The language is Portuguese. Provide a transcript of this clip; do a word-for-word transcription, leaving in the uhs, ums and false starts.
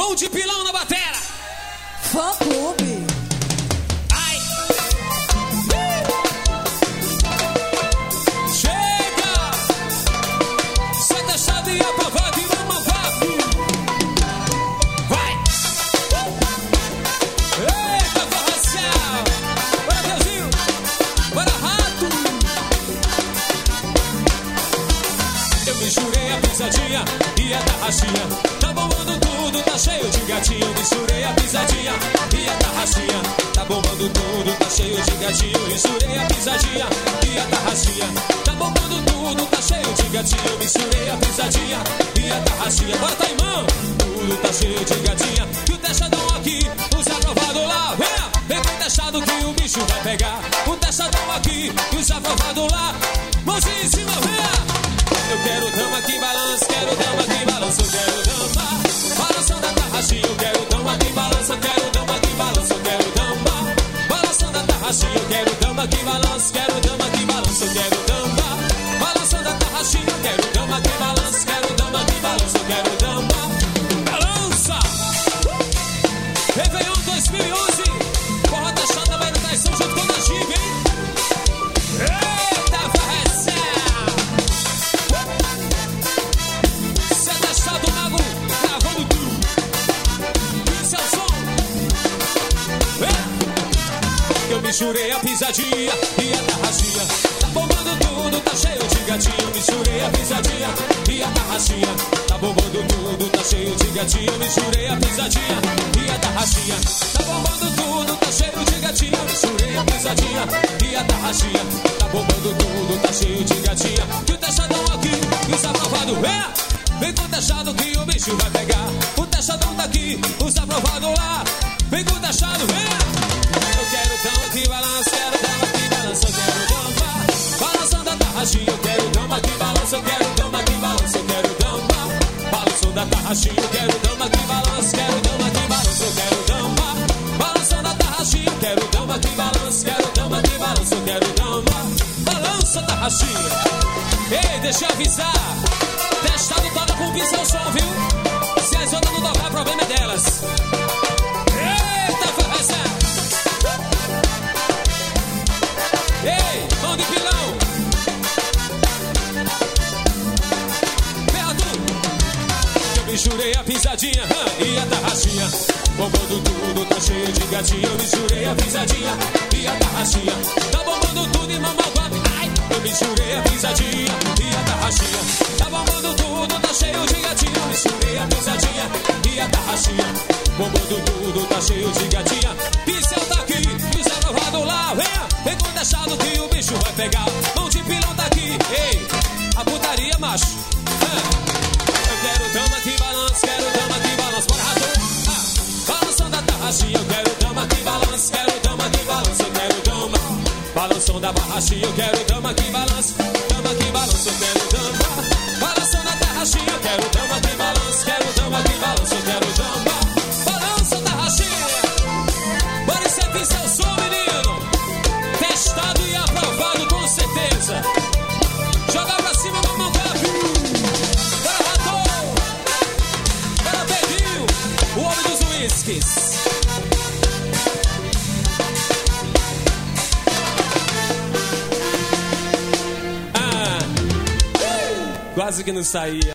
Mão de pilão na batera. Fã clube. Ai. Chega. Sai deixado e aprovado e vamos lá. Vai. Eita, forracial. Bora, Deusinho. Bora, rato. Eu misturei a pisadinha e a tarraxinha. Tá bombando tudo, tá cheio de gatinho. Misturei a pisadinha e a tarraxinha. Tá bombando tudo, tá cheio de gatinho. Misturei a pisadinha e a tarraxinha. Tá bombando tudo, tá cheio de gatinho. Misturei a pisadinha e a tarraxinha. Bora, tá irmão. Tudo tá cheio de gatinha. E o testadão aqui, os aprovados lá. Vem, vem com o testado que o bicho vai pegar. O testadão aqui, e os aprovados lá. Mãozinha em cima, vem. Eu quero dama que balança, quero dama que balança, eu quero dama. Balançando a tarraxinha, eu quero dama que balança, quero dama que balança, eu quero dama. Balançando a tarraxinha, eu quero dama que balança, quero dama que balança, eu quero dama. Balançando a tarraxinha, eu quero dama que balança, quero dama que balança, eu quero dama. Balança! Réveillon dois mil e onze, Forró Testado vai no Taizão junto com a Gibe, hein? Eita, varrecé! Do mago, gravando tudo. Isso é o som. É. Eu misturei a pisadinha e a tarraxinha. Tá bombando tudo, tá cheio de gatinho. Misturei a pisadinha e a tarraxinha. Tá bombando tudo, tá cheio de gatinho. Misturei a pisadinha e a tarraxinha. Tá bombando tudo, tá cheio de gatinho. Misturei a pisadinha e a tarraxinha. Tá bombando tudo, tá cheio de gatinha. E o testadão aqui, isso aprovado. É. Vem com o testado que o bicho vai pegar. O testadão tá aqui, os aprovados lá. Vem com o testado, vem. Eu quero dama que balança, quero dama que balança, eu quero dama. Balançando a tarraxinha, eu quero dama que balança, eu quero dama que balança, eu quero dama. Balançando a tarraxinha, eu quero dama que balança, quero dama que balança, eu quero dama. Balançando a tarraxinha, eu quero dama que balança, quero dama que balança, eu quero dama. Balança a tarraxinha. Ei, deixa eu avisar. Testado toca com que seu som, viu? Se as outras não tocar, problema é delas. Eita, forreza! Ei, mão de pilão! Perto! Eu misturei a pisadinha hum, e a tarraxinha. Bombando tudo, tá cheio de gatinho. Eu misturei a pisadinha e a tarraxinha. Tá bombando tudo e mamaguape. Ai! Eu misturei a pisadinha e a tarraxinha. Tá bombando tudo, tá cheio de gatinho. Misturei a pisadinha e a tarraxinha. Bombando tudo, tá cheio de gatinha. Pincel tá aqui, e os aprovados lá. Vem, vem com o testado que o bicho vai pegar. Mão de pilão tá aqui, ei, a putaria, macho. Ah, eu quero dama que balança, quero dama que balança. Bora, rato. Ah, balançando a tarraxinha, eu quero dama que balança, quero dama que balança, eu quero dama. Balançando a barraxinha, eu quero dama que balança, dama que balança, eu quero dama. Balançando a tarraxinha, eu quero dama que balança, quero dama que balança, eu quero dama. Balança a tarraxinha. Bora esse aqui, seu som, menino. Testado e aprovado com certeza. Joga pra cima, mamão, cara. Bora, rato. Bora, Pedrinho, o homem dos uísques. Quase que não saía.